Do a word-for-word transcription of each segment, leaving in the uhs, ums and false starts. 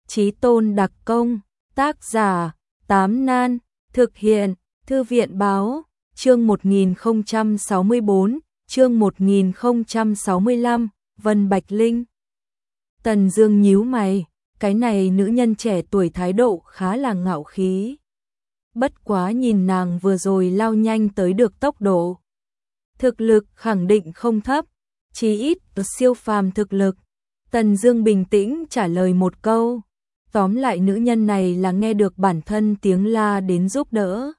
Chí tôn đặc công, tác giả, Tám Nan, thực hiện, Thư viện báo, chương một nghìn không trăm sáu mươi bốn, chương một nghìn không trăm sáu mươi lăm, Vân Bạch Linh. Tần Dương nhíu mày, cái này nữ nhân trẻ tuổi thái độ khá là ngạo khí. Bất quá nhìn nàng vừa rồi lao nhanh tới được tốc độ. Thực lực khẳng định không thấp, chí ít siêu phàm thực lực. Tần Dương bình tĩnh trả lời một câu. Tóm lại nữ nhân này là nghe được bản thân tiếng la đến giúp đỡ.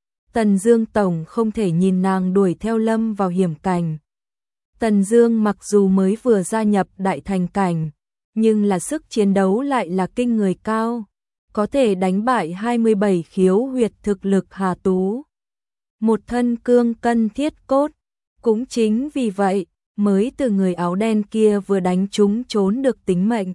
Tần Dương tổng không thể nhìn nàng đuổi theo lâm vào hiểm cảnh. Tần Dương mặc dù mới vừa gia nhập đại thành cảnh, nhưng là sức chiến đấu lại là kinh người cao, có thể đánh bại hai mươi bảy khiếu huyệt thực lực Hà Tú. Một thân cương cân thiết cốt, cũng chính vì vậy mới từ người áo đen kia vừa đánh trúng trốn được tính mệnh.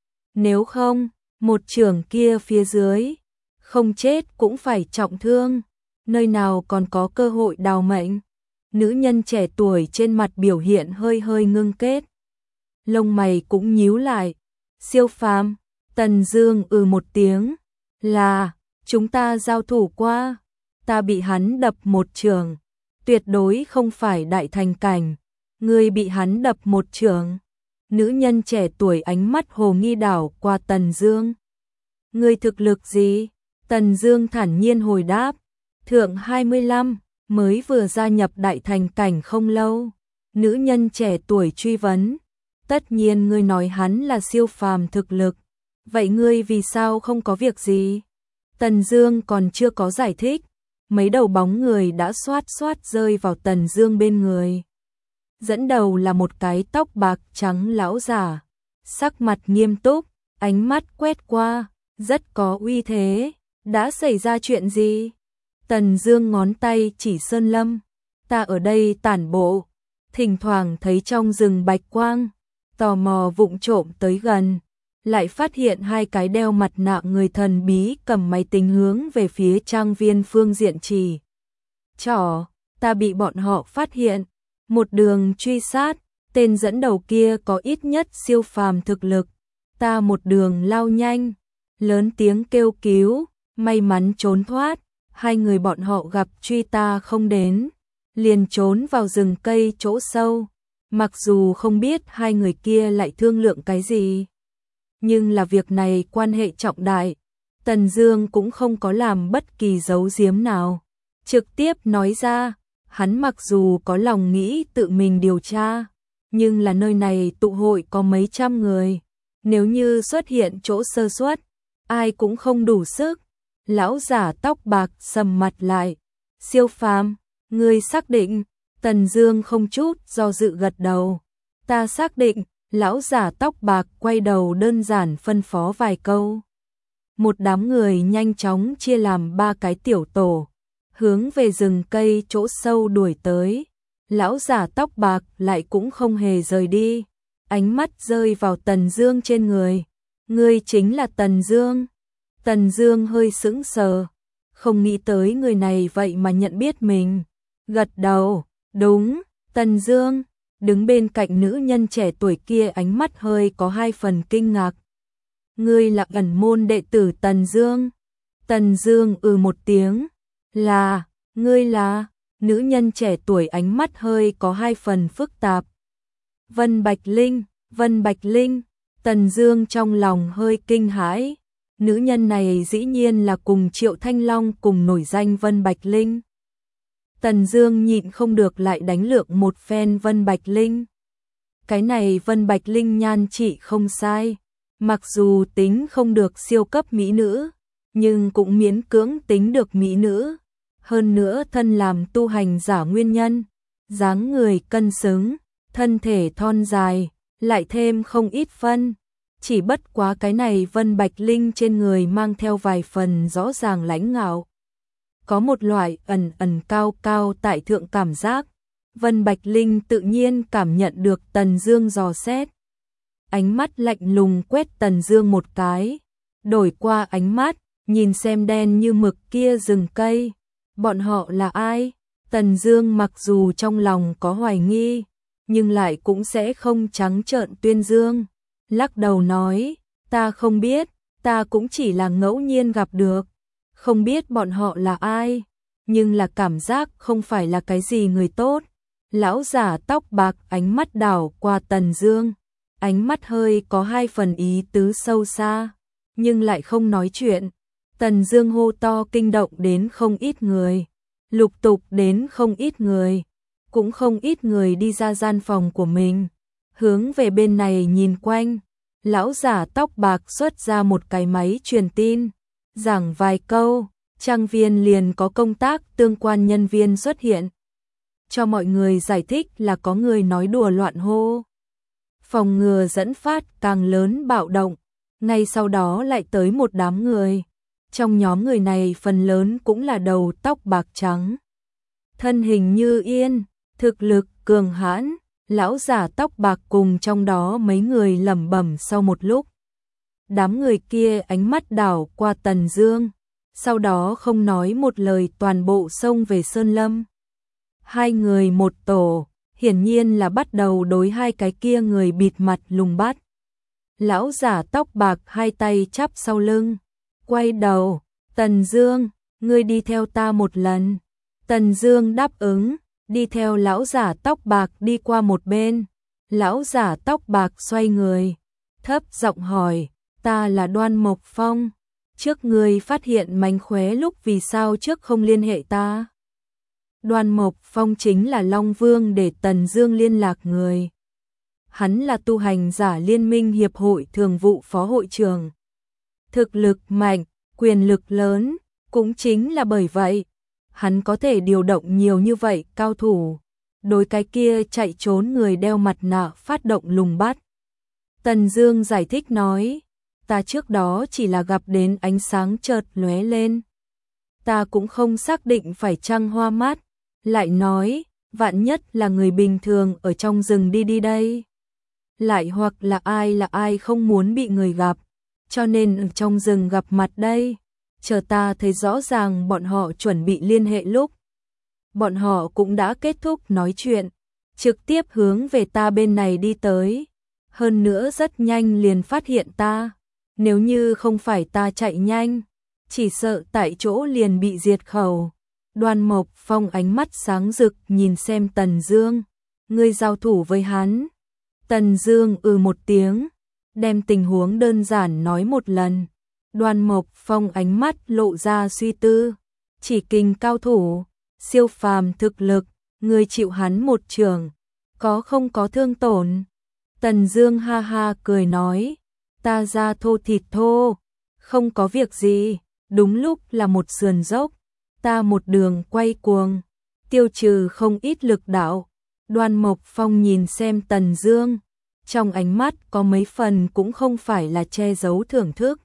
Nếu không, một chưởng kia phía dưới, không chết cũng phải trọng thương, nơi nào còn có cơ hội đào mệnh. Nữ nhân trẻ tuổi trên mặt biểu hiện hơi hơi ngưng kết. Lông mày cũng nhíu lại. Siêu phàm, Tần Dương ừ một tiếng, là, chúng ta giao thủ qua, ta bị hắn đập một chưởng, tuyệt đối không phải đại thành cảnh, ngươi bị hắn đập một chưởng. Nữ nhân trẻ tuổi ánh mắt hồ nghi đảo qua Tần Dương. Ngươi thực lực gì? Tần Dương thản nhiên hồi đáp, thượng hai mươi lăm, mới vừa gia nhập đại thành cảnh không lâu. Nữ nhân trẻ tuổi truy vấn, tất nhiên ngươi nói hắn là siêu phàm thực lực, vậy ngươi vì sao không có việc gì? Tần Dương còn chưa có giải thích, mấy đầu bóng người đã xoát xoát rơi vào Tần Dương bên người. Dẫn đầu là một cái tóc bạc trắng lão giả, sắc mặt nghiêm túc, ánh mắt quét qua, rất có uy thế. Đã xảy ra chuyện gì? Tần Dương ngón tay chỉ Sơn Lâm, ta ở đây tản bộ, thỉnh thoảng thấy trong rừng bạch quang, tò mò vụng trộm tới gần, lại phát hiện hai cái đeo mặt nạ người thần bí cầm máy tính hướng về phía trang viên phương diện chỉ. Trỏ, ta bị bọn họ phát hiện, một đường truy sát, tên dẫn đầu kia có ít nhất siêu phàm thực lực, ta một đường lao nhanh, lớn tiếng kêu cứu, may mắn trốn thoát, hai người bọn họ gặp truy ta không đến, liền trốn vào rừng cây chỗ sâu. Mặc dù không biết hai người kia lại thương lượng cái gì, nhưng là việc này quan hệ trọng đại, Tần Dương cũng không có làm bất kỳ giấu giếm nào, trực tiếp nói ra, hắn mặc dù có lòng nghĩ tự mình điều tra, nhưng là nơi này tụ hội có mấy trăm người, nếu như xuất hiện chỗ sơ suất, ai cũng không đủ sức. Lão giả tóc bạc sầm mặt lại, siêu phàm, ngươi xác định? Tần Dương không chút do dự gật đầu, ta xác định. Lão giả tóc bạc quay đầu đơn giản phân phó vài câu. Một đám người nhanh chóng chia làm ba cái tiểu tổ, hướng về rừng cây chỗ sâu đuổi tới. Lão giả tóc bạc lại cũng không hề rời đi, ánh mắt rơi vào Tần Dương trên người. Ngươi chính là Tần Dương? Tần Dương hơi sững sờ, không nghĩ tới người này vậy mà nhận biết mình. Gật đầu, đúng, Tần Dương. Đứng bên cạnh nữ nhân trẻ tuổi kia ánh mắt hơi có hai phần kinh ngạc. Ngươi là ẩn môn đệ tử Tần Dương? Tần Dương ừ một tiếng, là, ngươi là? Nữ nhân trẻ tuổi ánh mắt hơi có hai phần phức tạp. Vân Bạch Linh, Vân Bạch Linh, Tần Dương trong lòng hơi kinh hãi. Nữ nhân này dĩ nhiên là cùng Triệu Thanh Long cùng nổi danh Vân Bạch Linh. Tần Dương nhịn không được lại đánh lượng một phen Vân Bạch Linh. Cái này Vân Bạch Linh nhan trị không sai, mặc dù tính không được siêu cấp mỹ nữ, nhưng cũng miễn cưỡng tính được mỹ nữ. Hơn nữa thân làm tu hành giả nguyên nhân, dáng người cân xứng, thân thể thon dài, lại thêm không ít phân. Chỉ bất quá cái này Vân Bạch Linh trên người mang theo vài phần rõ ràng lãnh ngạo. Có một loại ẩn ẩn cao cao tại thượng cảm giác. Vân Bạch Linh tự nhiên cảm nhận được Tần Dương dò xét. Ánh mắt lạnh lùng quét Tần Dương một cái, đổi qua ánh mắt, nhìn xem đen như mực kia rừng cây. Bọn họ là ai? Tần Dương mặc dù trong lòng có hoài nghi, nhưng lại cũng sẽ không trắng trợn tuyên dương. Lắc đầu nói, ta không biết, ta cũng chỉ là ngẫu nhiên gặp được, không biết bọn họ là ai, nhưng là cảm giác không phải là cái gì người tốt. Lão giả tóc bạc ánh mắt đảo qua Tần Dương, ánh mắt hơi có hai phần ý tứ sâu xa, nhưng lại không nói chuyện. Tần Dương hô to kinh động đến không ít người, lục tục đến không ít người, cũng không ít người đi ra gian phòng của mình, hướng về bên này nhìn quanh. Lão giả tóc bạc xuất ra một cái máy truyền tin, giảng vài câu, trang viên liền có công tác tương quan nhân viên xuất hiện, cho mọi người giải thích là có người nói đùa loạn hô, phòng ngừa dẫn phát càng lớn bạo động. Ngay sau đó lại tới một đám người, trong nhóm người này phần lớn cũng là đầu tóc bạc trắng, thân hình như yên, thực lực cường hãn. Lão giả tóc bạc cùng trong đó mấy người lẩm bẩm sau một lúc. Đám người kia ánh mắt đảo qua Tần Dương, sau đó không nói một lời toàn bộ xông về Sơn Lâm. Hai người một tổ, hiển nhiên là bắt đầu đối hai cái kia người bịt mặt lùng bắt. Lão giả tóc bạc hai tay chắp sau lưng, quay đầu, Tần Dương, ngươi đi theo ta một lần. Tần Dương đáp ứng, đi theo lão giả tóc bạc đi qua một bên. Lão giả tóc bạc xoay người, thấp giọng hỏi, ta là Đoan Mộc Phong, trước ngươi phát hiện mánh khóe lúc vì sao trước không liên hệ ta? Đoan Mộc Phong chính là Long Vương để Tần Dương liên lạc người. Hắn là tu hành giả liên minh hiệp hội thường vụ phó hội trưởng. Thực lực mạnh, quyền lực lớn, cũng chính là bởi vậy, hắn có thể điều động nhiều như vậy cao thủ, đối cái kia chạy trốn người đeo mặt nạ phát động lùng bắt. Tần Dương giải thích nói, ta trước đó chỉ là gặp đến ánh sáng chợt lóe lên. Ta cũng không xác định phải chăng hoa mắt, lại nói, vạn nhất là người bình thường ở trong rừng đi đi đây. Lại hoặc là ai là ai không muốn bị người gặp, cho nên ở trong rừng gặp mặt đây. Chờ ta thấy rõ ràng bọn họ chuẩn bị liên hệ lúc, bọn họ cũng đã kết thúc nói chuyện, trực tiếp hướng về ta bên này đi tới. Hơn nữa rất nhanh liền phát hiện ta, nếu như không phải ta chạy nhanh, chỉ sợ tại chỗ liền bị diệt khẩu. Đoan Mộc Phong ánh mắt sáng rực nhìn xem Tần Dương, ngươi giao thủ với hắn. Tần Dương ừ một tiếng, đem tình huống đơn giản nói một lần. Đoan Mộc Phong ánh mắt lộ ra suy tư, chỉ kình cao thủ, siêu phàm thực lực, ngươi chịu hắn một trường, có không có thương tổn? Tần Dương ha ha cười nói, ta da thô thịt thô, không có việc gì, đúng lúc là một sườn dốc, ta một đường quay cuồng, tiêu trừ không ít lực đạo. Đoan Mộc Phong nhìn xem Tần Dương, trong ánh mắt có mấy phần cũng không phải là che giấu thưởng thức.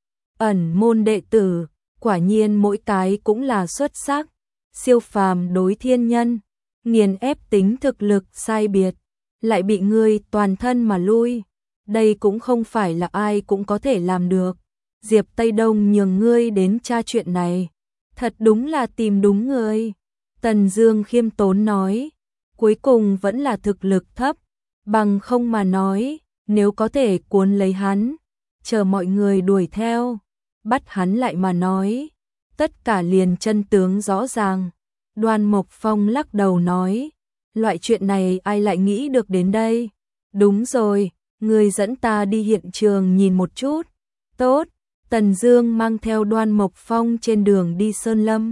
Ẩn môn đệ tử, quả nhiên mỗi cái cũng là xuất sắc, siêu phàm đối thiên nhân, nghiền ép tính thực lực sai biệt, lại bị ngươi toàn thân mà lui, đây cũng không phải là ai cũng có thể làm được. Diệp Tây Đông nhường ngươi đến tra chuyện này, thật đúng là tìm đúng người. Tần Dương khiêm tốn nói, cuối cùng vẫn là thực lực thấp, bằng không mà nói, nếu có thể cuốn lấy hắn, chờ mọi người đuổi theo, bắt hắn lại mà nói, tất cả liền chân tướng rõ ràng. Đoan Mộc Phong lắc đầu nói, loại chuyện này ai lại nghĩ được đến đây? Đúng rồi, ngươi dẫn ta đi hiện trường nhìn một chút. Tốt. Tần Dương mang theo Đoan Mộc Phong trên đường đi Sơn Lâm.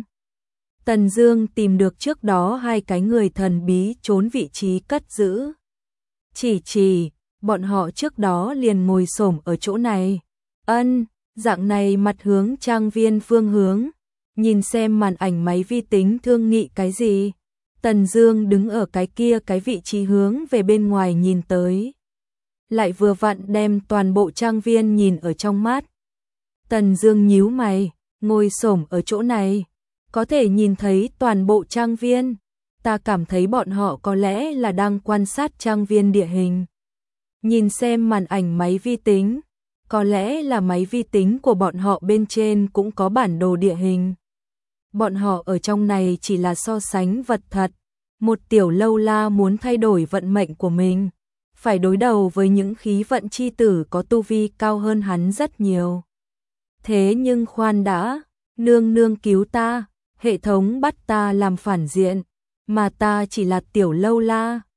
Tần Dương tìm được trước đó hai cái người thần bí trốn vị trí cất giữ. Chỉ chỉ, bọn họ trước đó liền ngồi xổm ở chỗ này. Ân, dạng này mặt hướng trang viên phương hướng, nhìn xem màn ảnh máy vi tính thương nghị cái gì. Tần Dương đứng ở cái kia cái vị trí hướng về bên ngoài nhìn tới, lại vừa vặn đem toàn bộ trang viên nhìn ở trong mắt. Tần Dương nhíu mày, ngồi xổm ở chỗ này, có thể nhìn thấy toàn bộ trang viên. Ta cảm thấy bọn họ có lẽ là đang quan sát trang viên địa hình. Nhìn xem màn ảnh máy vi tính, có lẽ là máy vi tính của bọn họ bên trên cũng có bản đồ địa hình. Bọn họ ở trong này chỉ là so sánh vật thật. Một tiểu lâu la muốn thay đổi vận mệnh của mình, phải đối đầu với những khí vận chi tử có tu vi cao hơn hắn rất nhiều. Thế nhưng khoan đã, nương nương cứu ta, hệ thống bắt ta làm phản diện, mà ta chỉ là tiểu lâu la.